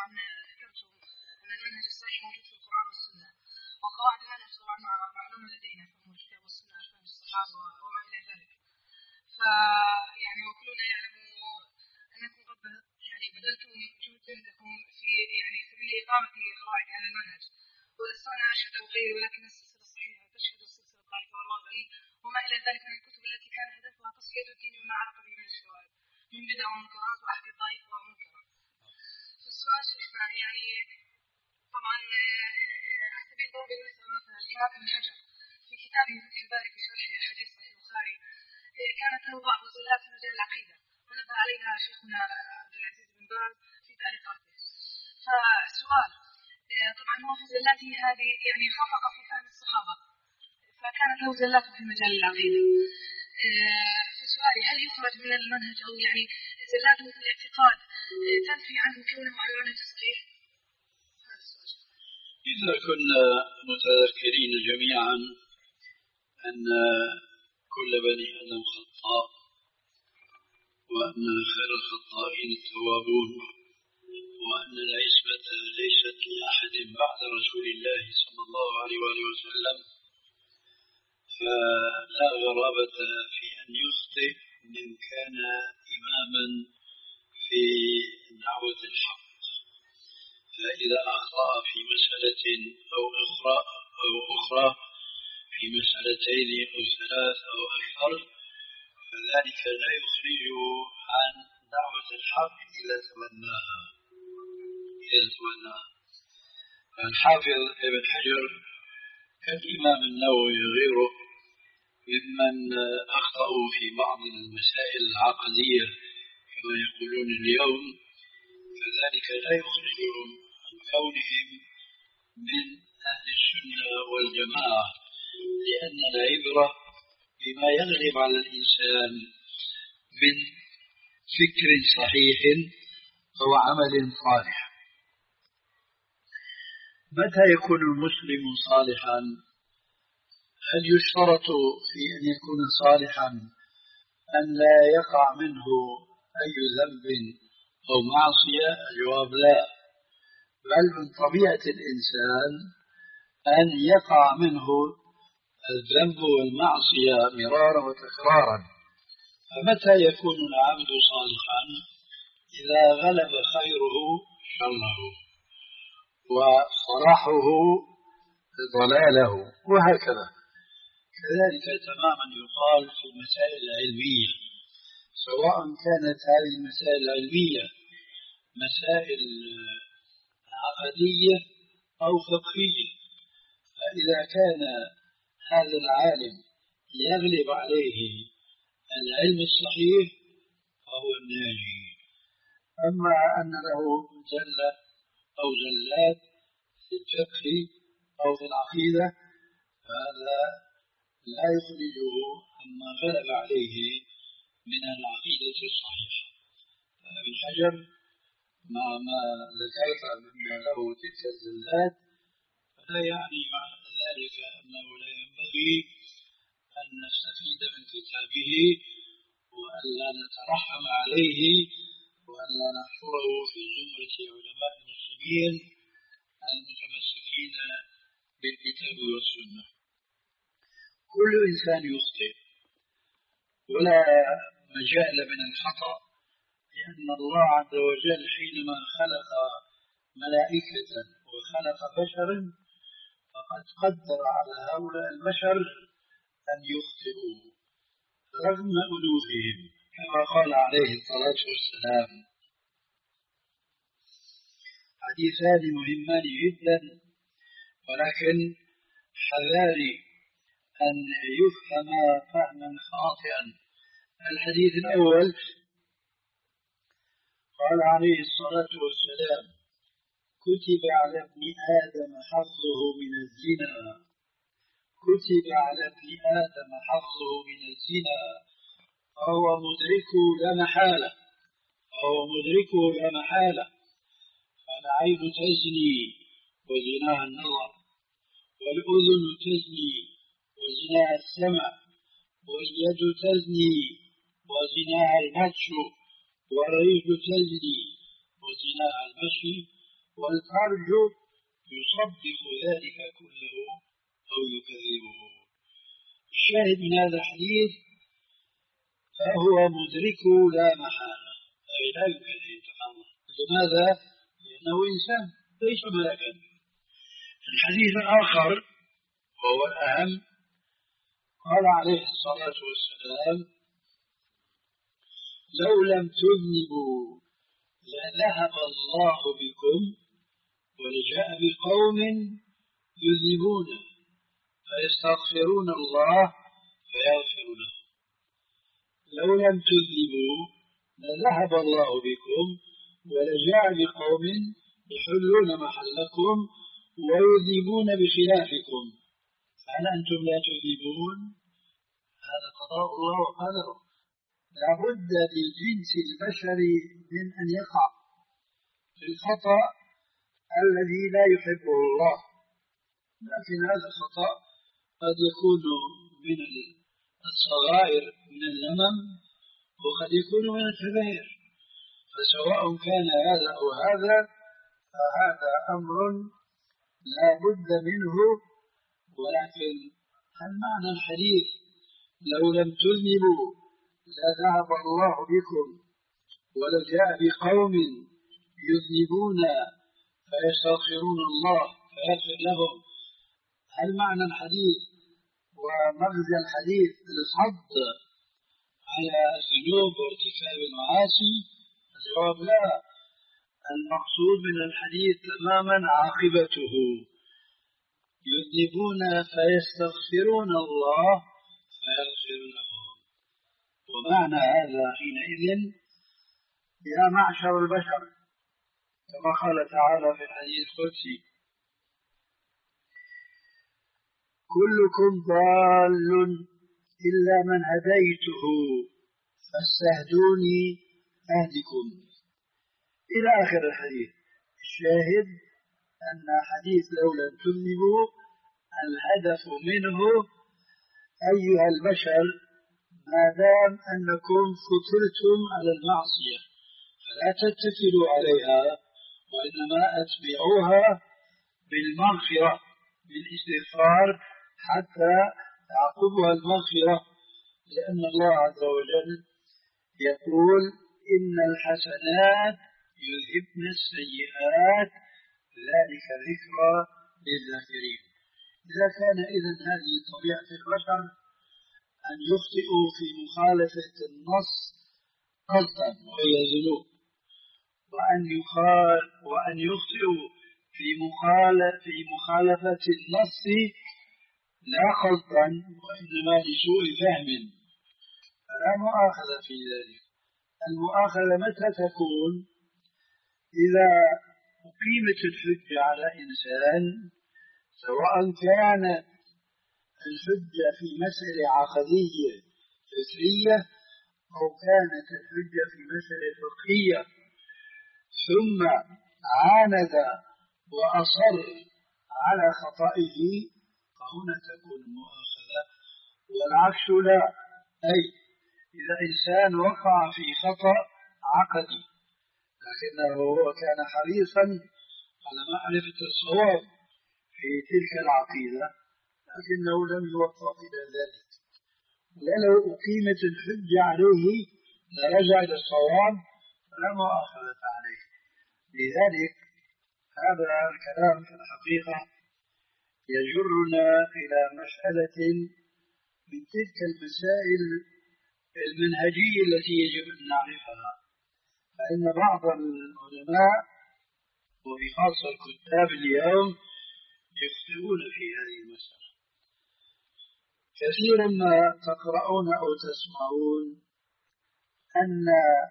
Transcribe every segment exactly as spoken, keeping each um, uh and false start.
طبعا ذكرتم أن المنهج الصحيح موجود في القرآن والسنة، وقواعد المنهج طبعا معلومة لدينا في الكتاب والسنة عن الصحابة وما إلى ذلك. فيعني وكلنا يعلم أنكم قد يعني بذلتم جهدكم في يعني سبيل إقامة قواعد هذا المنهج، والإنسان أشهد أو غيره، ولكن السلسلة الصحيحة تشهد السلسلة الضعيفة والواضعة وما إلى ذلك من الكتب التي كان هدفها تصفية الدين مما عرف به من الشوائب من بدع ومنكرات وأحد الضعيفة ومنكرة. فالسؤال شيخنا يعني طبعا على سبيل ضرب المثل مثلا الإمام ابن حجر في كتابه فتح الباري في شرح حديث صحيح البخاري كانت له بعض الزلات في مجال العقيدة ونبه عليها شيخنا عبد العزيز بن باز في تعليقاته. فالسؤال طبعا هو في زلاته هذه يعني خفق في فهم الصحابة، فكانت له زلات في مجال العقيدة. فسؤالي هل يخرج من المنهج أو يعني زلاته في الاعتقاد تنفي عنه كونه على المنهج الصحيح؟ إذا كنا متذكرين جميعا أن كل بني آدم خطاء وأن خير الخطائين التوابون وأن العصمة ليست لأحد بعد رسول الله صلى الله عليه وآله وسلم، فلا غرابة في أن يخطئ من كان إماما في دعوة الحق. فإذا أخطأ في مسألة أو أخرى أو أخرى في مسألتين أو ثلاث أو أكثر فذلك لا يخرجه عن دعوة الحق إذا تمناها إذا تمناها. الحافظ ابن حجر كالإمام النووي وغيره ممن أخطأوا في بعض المسائل العقدية كما يقولون اليوم، فذلك لا يخرجهم عن كونهم من أهل السنة والجماعة، لأن العبرة بما يغلب على الإنسان من فكر صحيح أو عمل صالح. متى يكون المسلم صالحا؟ هل يشترط في أن يكون صالحا أن لا يقع منه أي ذنب أو معصية؟ الجواب لا، بل من طبيعة الإنسان أن يقع منه الذنب والمعصية مرارا وتكرارا. فمتى يكون العبد صالحا؟ إذا غلب خيره شره وصلاحه ضلاله وهكذا. كذلك تماما يقال في المسائل العلمية، سواء كانت هذه المسائل العلمية مسائل عقدية أو فقهية، فإذا كان هذا العالم يغلب عليه العلم الصحيح فهو الناجي. أما أن له زلة أو زلات في الفقه أو في العقيدة فهذا لا يخرجه عما غلب عليه من العقيدة الصحيحة. ابن حجر مع ما ذكرت مما له تلك الزلات فلا يعني معنى ذلك أنه لا ينبغي أن نستفيد من كتابه وأن لا نترحم عليه وأن لا نحفره في زمرة علماء المسلمين المتمسكين بالكتاب والسنة. كل إنسان يخطئ ولا مجال من الخطأ، لأن الله عز وجل حينما خلق ملائكة وخلق بشرا فقد قدر على هؤلاء البشر أن يخطئوا رغم ألوفهم كما قال عليه الصلاة والسلام. حديثان مهمان جدا، ولكن حذاري أن يفهم فهما خاطئا. الحديث الأول قال عليه الصلاة والسلام: كتب على ابن آدم حظه من الزنا، كتب على ابن آدم حظه من الزنا فهو مدركه لا محالة، فهو مدركه لا محالة. فالعين تزني وزناها النظر، والأذن تزني وزناها السمع، واليد تزني وزناها المشي، والرجل تزني وزناها المشي، والفرج يصدق ذلك كله أو يكذبه. الشاهد من هذا الحديث فهو مدرك لا محالة، أي لا يمكن أن يتحرك. لماذا؟ لأنه إنسان ليس ملكا. الحديث الآخر وهو الأهم قال عليه الصلاة والسلام: لو لم تذنبوا لذهب الله بكم ولجاء بقوم يذنبون فيستغفرون الله فيغفر لهم. لو لم تذنبوا لذهب الله بكم ولجاء بقوم يحلون محلكم ويذنبون بخلافكم، فهل أنتم لا تذنبون؟ هذا قضاء الله وقدره. لا بد لجنس البشر من أن يقع في الخطأ الذي لا يحبه الله، لكن هذا الخطأ قد يكون من الصغائر من اللمم وقد يكون من الكبائر، فسواء كان هذا أو هذا فهذا أمر لا بد منه. ولكن هل معنى الحديث لو لم تذنبوا لذهب الله بكم ولجاء بقوم يذنبون فيستغفرون الله فيغفر لهم، هل معنى الحديث ومغزى الحديث الحض على الذنوب وارتكاب المعاصي؟ الجواب لا. المقصود من الحديث تماما عاقبته: يذنبون فيستغفرون الله فيغفر لهم. ومعنى هذا حينئذ يا معشر البشر، كما قال تعالى في الحديث القدسي: كلكم ضال إلا من هديته فاستهدوني أهدكم، إلى آخر الحديث. الشاهد أن حديث لو لم تذنبوا الهدف منه أيها البشر ما دام أنكم فطرتم على المعصية فلا تتكلوا عليها، وإنما أتبعوها بالمغفرة بالاستغفار حتى تعقبها المغفرة، لأن الله عز وجل يقول: إن الحسنات يذهبن السيئات ذلك ذكرى للذاكرين. إذا كان إذن هذه طبيعة البشر أن يخطئوا في مخالفة النص قصدا وهي ذنوب، وأن يخال وأن يخطئوا في مخالفة في مخالفة النص لا قصدا وإنما لسوء فهم، فلا مؤاخذة في ذلك. المؤاخذة متى تكون؟ إذا أقيمت الحجة على إنسان، سواء كانت الحجة في مسألة عقدية فكرية أو كانت الحجة في مسألة فقهية، ثم عاند وأصر على خطئه، فهنا تكون المؤاخذة، والعكس لا. أي إذا إنسان وقع في خطأ عقدي لكنه هو كان حريصا على معرفة الصواب في تلك العقيدة لكنه لم يوفق إلى ذلك، ولو أقيمت الحجة عليه لرجع إلى الصواب فلا مؤاخذة عليه. لذلك هذا الكلام في الحقيقة يجرنا إلى مسألة من تلك المسائل المنهجية التي يجب أن نعرفها. فإن بعض العلماء وبخاصة الكتاب اليوم يخطئون في هذه المسألة. كثيرا ما تقرؤون أو تسمعون أن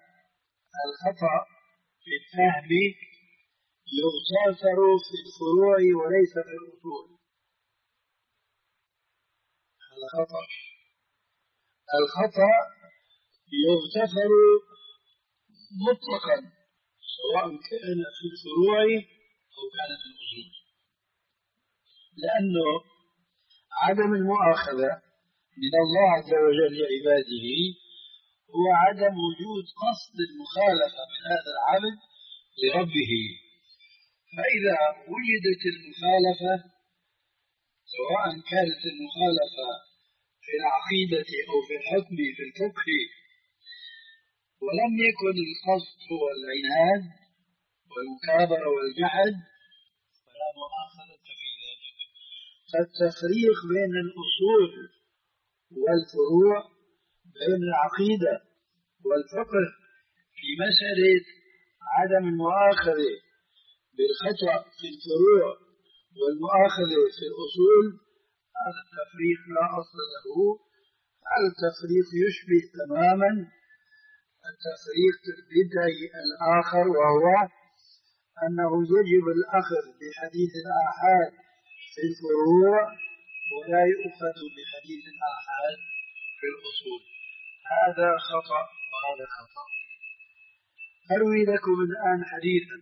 الخطأ في الفهم يغتفر في الفروع وليس في الأصول. هذا خطأ. الخطأ يغتفر مطلقا سواء كان في الفروع أو كان في الأصول، لأنه عدم المؤاخذة من الله عز وجل لعباده هو عدم وجود قصد المخالفة من هذا العبد لربه. فإذا وجدت المخالفة، سواء كانت المخالفة في العقيدة أو في الحكم في الفقه، ولم يكن القصد هو العناد والمكابرة والجحد، فلا مؤاخذة في ذلك. فالتفريق بين الأصول والفروع، بين العقيدة والفقه في مسألة عدم المؤاخذة بالخطأ في الفروع والمؤاخذة في الأصول، هذا التفريق لا أصل له. هذا التفريق يشبه تماما التفريق البدعي الآخر، وهو أنه يجب الأخذ بحديث الآحاد في الفروع ولا يؤخذ بحديث الآحاد في الأصول. هذا خطأ وهذا خطأ. أروي لكم الآن حديثا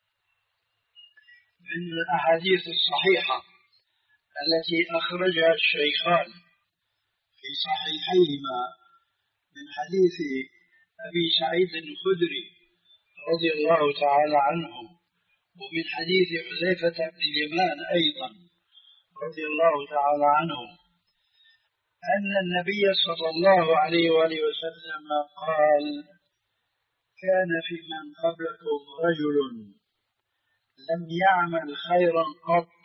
من الأحاديث الصحيحة التي أخرجها الشيخان في صحيحيهما من حديث أبي سعيد الخدري رضي الله تعالى عنه، ومن حديث حذيفة بن اليمان أيضا رضي الله تعالى عنه، أن النبي صلى الله عليه وآله وسلم قال: كان في من قبلكم رجل لم يعمل خيرا قط،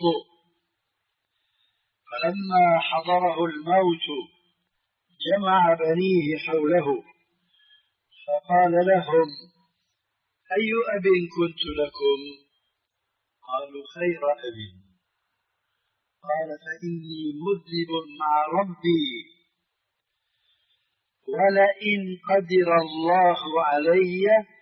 فلما حضره الموت جمع بنيه حوله فقال لهم: أي أب كنت لكم؟ قالوا: خير أب. قال: فإني مذنب مع ربي، ولئن قدر الله علي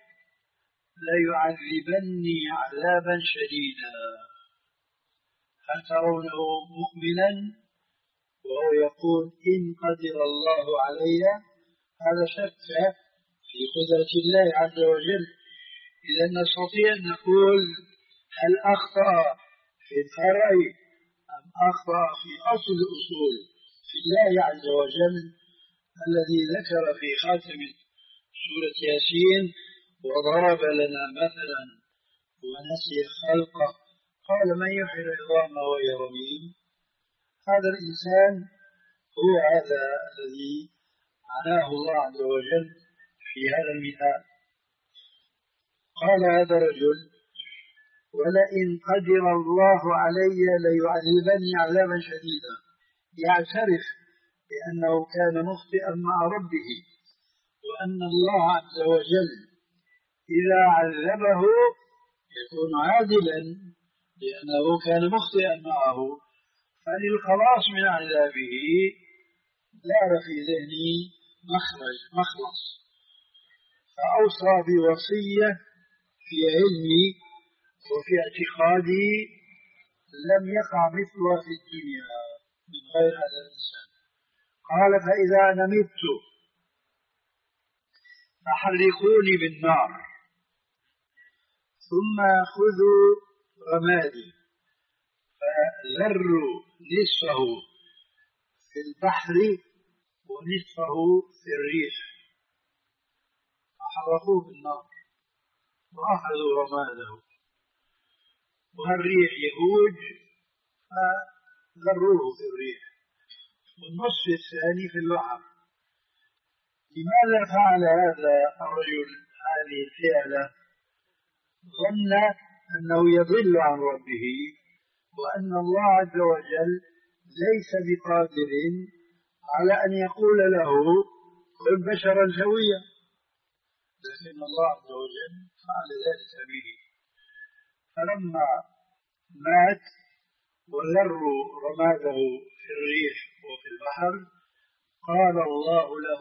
ليعذبني عذابا شديدا. هل ترونه مؤمنا وهو يقول إن قدر الله علي؟ هذا شك في قدرة الله عز وجل. إذا نستطيع أن نقول هل أخطأ في الفرع أم أخطأ في أصل الأصول في الله عز وجل الذي ذكر في خاتم سورة ياسين: وضرب لنا مثلا ونسي خلقه قال من يحيي العظام وهي رميم. هذا الإنسان هو هذا الذي عناه الله عز وجل في هذا المثال. قال هذا الرجل: ولئن قدر الله علي ليعذبني عذابا شديدا، يعترف بأنه كان مخطئا مع ربه، وأن الله عز وجل إذا عذبه يكون عادلا لأنه كان مخطئا معه، فللخلاص من عذابه دار في ذهني مخرج مخلص، فأوصى بوصية في علمي وفي اعتقادي لم يقع مثلها في الدنيا من غير هذا الإنسان. قال: فإذا أنا مت فحرقوني بالنار، ثم خذوا رمادي فذروا نصفه في البحر ونصفه في الريح، فحرقوه بالنار وأخذوا رماده، والريح يهوج فذروه في الريح، والنصف الثاني في البحر. لماذا فعل هذا الرجل هذه الفعلة؟ ظن أنه يضل عن ربه، وأن الله عز وجل ليس بقادر على أن يقول له كن بشرا سويا، لكن الله عز وجل فعل ذلك به. فلما مات وذروا رماده في الريح وفي البحر قال الله له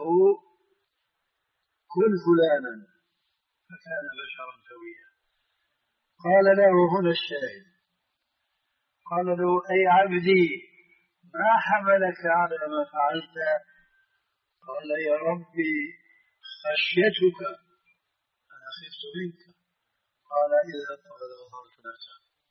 كن فلانا، فكان بشرا سويا. قال له هنا الشاهد، قال له أي عبدي ما حملك على ما فعلت؟ قال يا ربي خشيتك، أنا خفت منك. قال إذا فقد غفرت لك.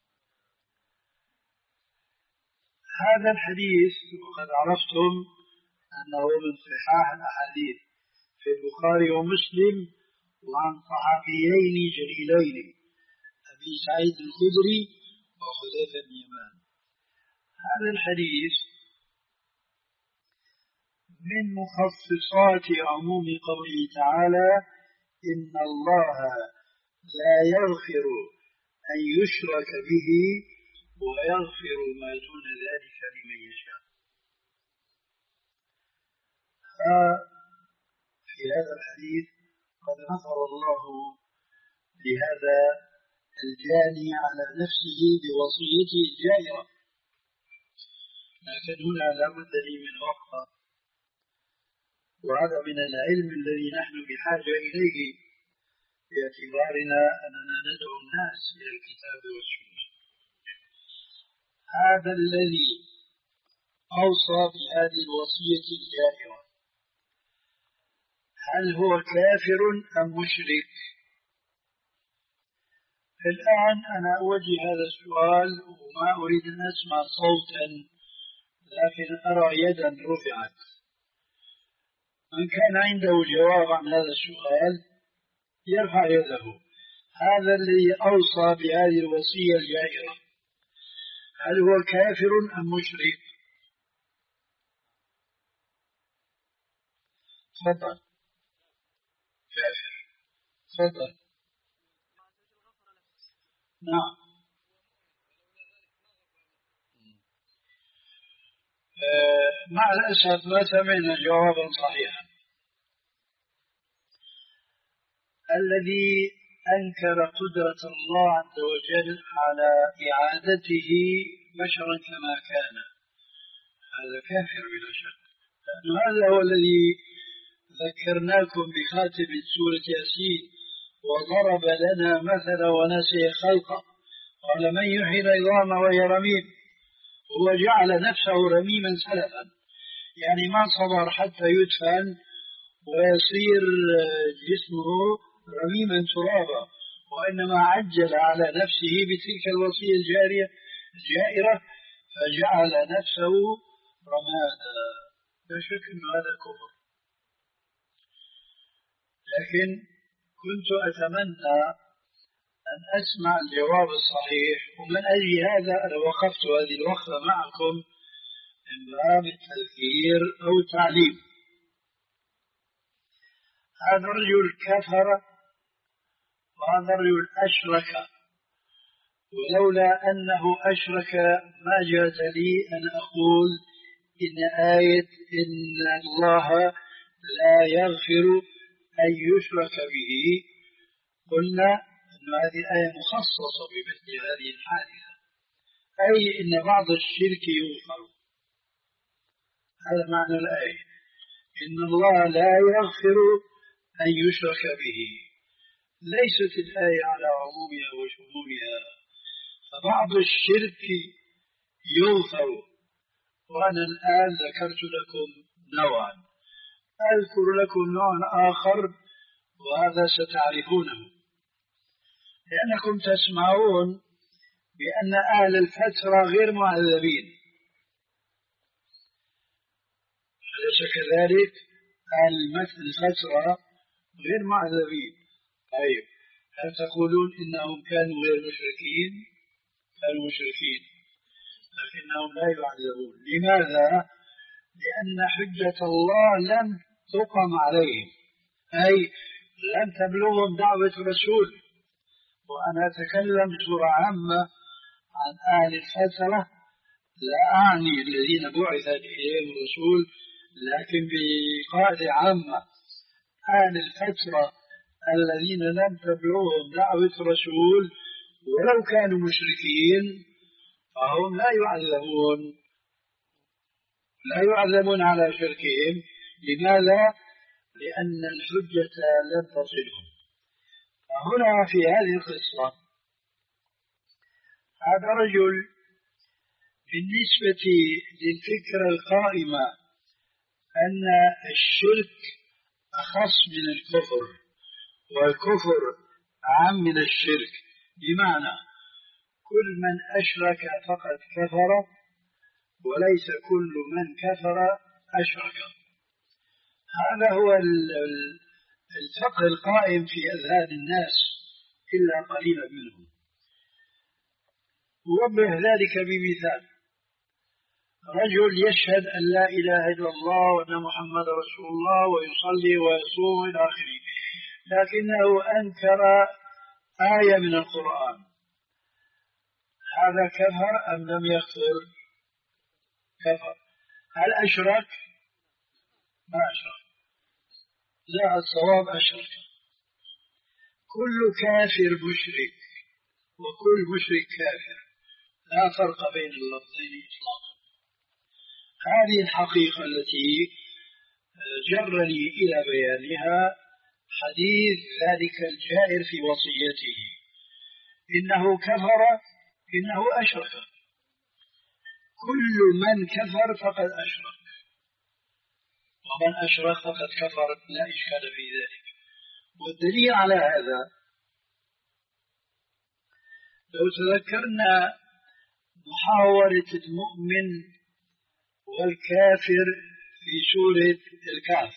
هذا الحديث وقد عرفتم أنه من صحاح الأحاديث في البخاري ومسلم، وعن صحابيين جليلين أبي سعيد الخدري وحذيفة بن يمان. هذا الحديث من مخصصات عموم قوله تعالى: إن الله لا يغفر أن يشرك به ويغفر ما دون ذلك لمن يشاء. ففي هذا الحديث قد غفر الله لهذا الجاني على نفسه بوصيته الجائرة، لكن هنا لا بد لي من وقفة، وهذا من العلم الذي نحن بحاجة إليه باعتبارنا أننا ندعو الناس إلى الكتاب والسنة. هذا الذي أوصى بهذه الوصية الجائرة هل هو كافر أم مشرك؟ الآن أنا أوجه هذا السؤال وما أريد أن أسمع صوتا، لكن أرى يدا رفعت. من كان عنده جواب عن هذا السؤال يرفع يده. هذا الذي أوصى بهذه الوصية الجائرة هل هو كافر أم مشرك؟ تفضل. كافر. تفضل. نعم. آه مع الأسف ما سمعنا جوابا صحيحا. الذي أنكر قدرة الله عز وجل على إعادته بشرا كما كان هذا كافر بلا شك، لأن هذا هو الذي ذكرناكم بخاتم سورة ياسين: وضرب لنا مثلا ونسي خلقه قال من يحيي العظام وهي رميم. هو جعل نفسه رميما سلفا، يعني ما صبر حتى يدفن ويصير جسمه رميما ترابا، وإنما عجل على نفسه بتلك الوصية الجارية الجائرة فجعل نفسه رمادا. لا شك أن هذا كفر، لكن كنت أتمنى أن أسمع الجواب الصحيح، ومن أجل هذا أنا وقفت هذه الوقفة معكم من باب التذكير أو التعليم. هذا الرجل كفر وهذا الرجل أشرك، ولولا أنه أشرك ما جاز لي أن أقول إن آية إن الله لا يغفر أن يشرك به قلنا أن هذه الآية مخصصة بمثل هذه الحادثة، أي إن بعض الشرك يغفر. هذا معنى الآية: إن الله لا يغفر أن يشرك به. ليست الآية على عمومها وشمولها، فبعض الشرك يغفر. وأنا الآن ذكرت لكم نوعا، أذكر لكم نوعا آخر وهذا ستعرفونه، لأنكم تسمعون بأن أهل الفترة غير معذبين. أليس كذلك؟ أهل الفترة غير معذبين. طيب، هل تقولون إنهم كانوا غير مشركين؟ كانوا مشركين لكنهم لا يعذبون. لماذا؟ لأن حجة الله لم تقم عليهم، أي لم تبلغهم دعوة الرسول. وأنا أتكلم بصورة عامة عن أهل الفترة، لا أعني الذين بعث إليهم الرسول، لكن بقاعدة عامة أهل الفترة الذين لم تبلغهم دعوة الرسول ولو كانوا مشركين فهم لا يعذبون لا يعذبون على شركهم. لماذا؟ لأن الحجة لم تصلهم. هنا في هذه القصة هذا رجل بالنسبة للفكرة القائمة أن الشرك أخص من الكفر والكفر أعم من الشرك، بمعنى كل من أشرك فقد كفر وليس كل من كفر أشرك. هذا هو الفقه القائم في أذهان الناس إلا قليلا منهم. ووضح ذلك بمثال: رجل يشهد أن لا إله إلا الله وأن محمد رسول الله ويصلي ويصوم إلى آخره، لكنه أنكر آية من القرآن، هذا كفر أم لم يكفر؟ كفر. هل أشرك؟ ما أشرك. لا، الصواب أشرك. كل كافر مشرك وكل مشرك كافر، لا فرق بين اللفظين إطلاقا. هذه الحقيقة التي جرني إلى بيانها حديث ذلك الجائر في وصيته: إنه كفر إنه أشرك. كل من كفر فقد أشرك، ومن أشرك فقد كفر، لا إشكال في ذلك. والدليل على هذا لو تذكرنا محاورة المؤمن والكافر في سورة الكهف: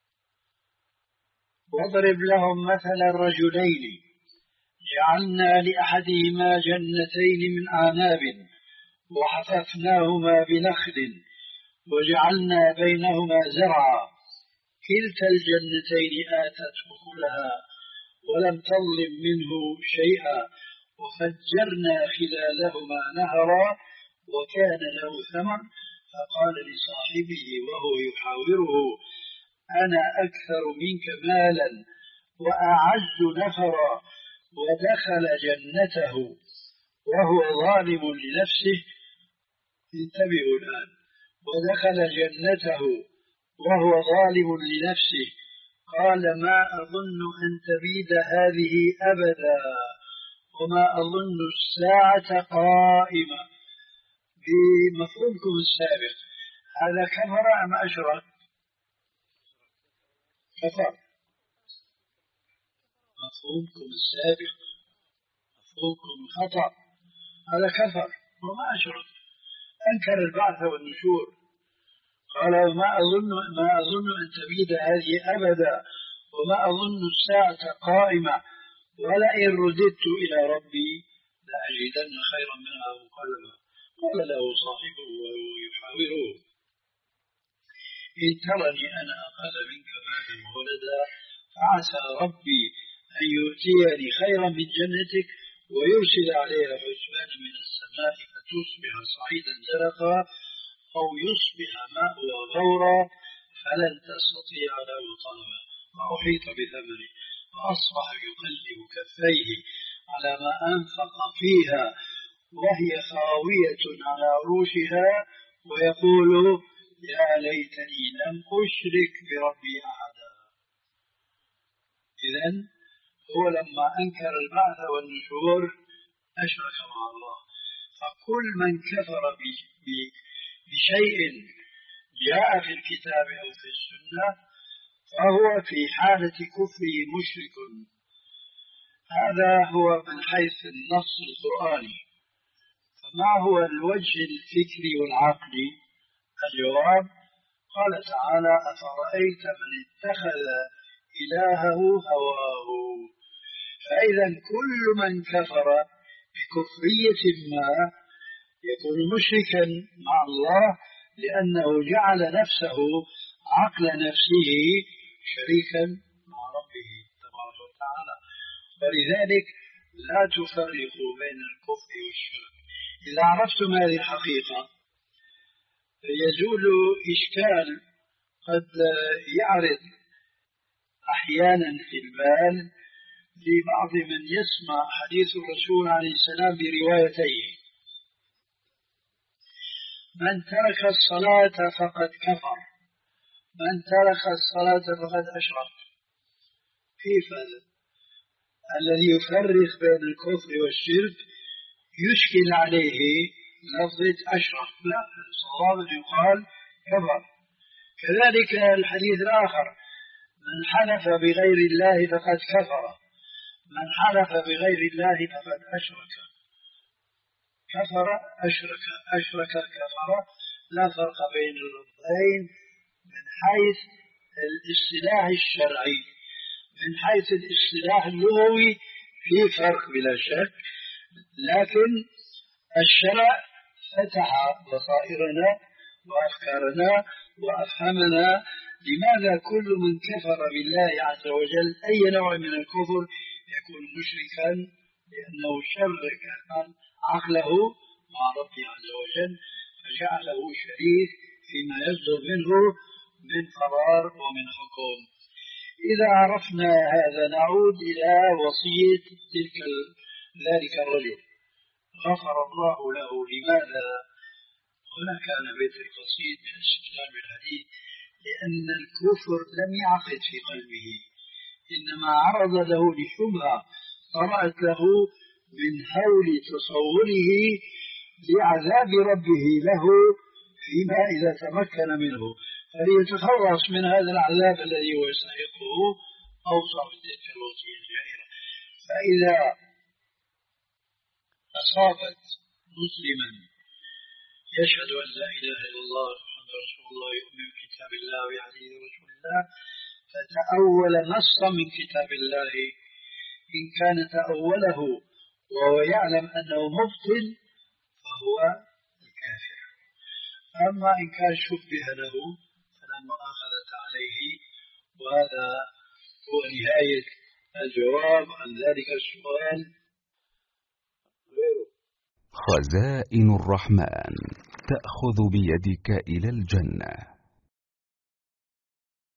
واضرب لهم مثل الرجلين جعلنا لأحدهما جنتين من أعناب وحففناهما بنخل وجعلنا بينهما زرعا كلتا الجنتين آتت أكلها ولم تظلم منه شيئا وفجرنا خلالهما نهرا وكان له ثمر فقال لصاحبه وهو يحاوره: أنا أكثر منك مالا وأعز نفرا. ودخل جنته وهو ظالم لنفسه. انتبهوا الآن: ودخل جنته وهو ظالم لنفسه قال: ما أظن أن تبيد هذه أبدا وما أظن الساعة قائمة. بمفهومكم السابق هذا كفر أم أشرك؟ كفر. مفهومكم السابق، مفهومكم الخطأ، هذا كفر وما أشرك. أنكر البعث والنشور، قال: ما أظن ما أظن أن تبيد هذه أبدا وما أظن الساعة قائمة ولئن رددت إلى ربي لأجدن خيرا منها منقلبا. قال له صاحبه وهو يحاوره: إن ترني أنا أقل منك مالا وولدا فعسى ربي أن يؤتيني خيرا من جنتك ويرسل عليها حسبانا من السماء فتصبح صعيدا زلقا أو يصبح ماؤها غورا فلن تستطيع له طلبا. وأحيط بثمره فأصبح يقلب كفيه على ما أنفق فيها وهي خاوية على عروشها ويقول: يا ليتني لم أشرك بربي أحدا. إذن هو لما أنكر البعث والنشور أشرك مع الله. فكل من كفر بشيء جاء في الكتاب أو في السنة فهو في حالة كفره مشرك. هذا هو من حيث النص القرآني. فما هو الوجه الفكري والعقلي؟ الجواب: قال تعالى: أفرأيت من اتخذ إلهه هواه. فإذا كل من كفر بكفرية ما يكون مشركا مع الله لأنه جعل نفسه عقل نفسه شريكا مع ربه تبارك وتعالى. ولذلك لا تفرقوا بين الكفر والشرك. إذا عرفتم هذه الحقيقة يزول إشكال قد يعرض أحيانا في البال لبعض من يسمع حديث الرسول عليه السلام بروايتيه: من ترك الصلاة فقد كفر، من ترك الصلاة فقد أشرك. كيف هذا؟ الذي يفرق بين الكفر والشرك يشكل عليه لفظة أشرك. لا، الصواب يقال كفر. كذلك الحديث الآخر: من حلف بغير الله فقد كفر، من حلف بغير الله فقد أشرك. كفر أشرك، أشرك كفر، لا فرق بين اللفظين من حيث الاصطلاح الشرعي. من حيث الاصطلاح اللغوي في فرق بلا شك، لكن الشرع فتح بصائرنا وأفكارنا وأفهمنا لماذا كل من كفر بالله عز وجل أي نوع من الكفر يكون مشركا، لأنه شرك عقله مع ربه عز وجل فجعله شريك فيما يصدر منه من قرار ومن حكم. إذا عرفنا هذا نعود إلى وصية تلك ذلك الرجل غفر الله له. لماذا؟ هنا كان بيت القصيد من استدلال بالحديث، لأن الكفر لم يعقد في قلبه، إنما عرض له لشبهة طرأت له من هول تصوره لعذاب ربه له فيما إذا تمكن منه، فليتخلص من هذا العذاب الذي هو يستحقه أوصى بتلك الوصية الجائرة. فإذا أصابت مسلما يشهد أن لا إله إلا الله محمد رسول الله يؤمن بكتاب الله ويحديث رسول الله فتأول نصا من كتاب الله، إن كان تأوله وهو يعلم أنه مبطل فهو الكافر. أما إن كان شبه له فلا مؤاخذة عليه. وهذا هو نهاية الجواب عن ذلك السؤال. خزائن الرحمن تأخذ بيدك إلى الجنة.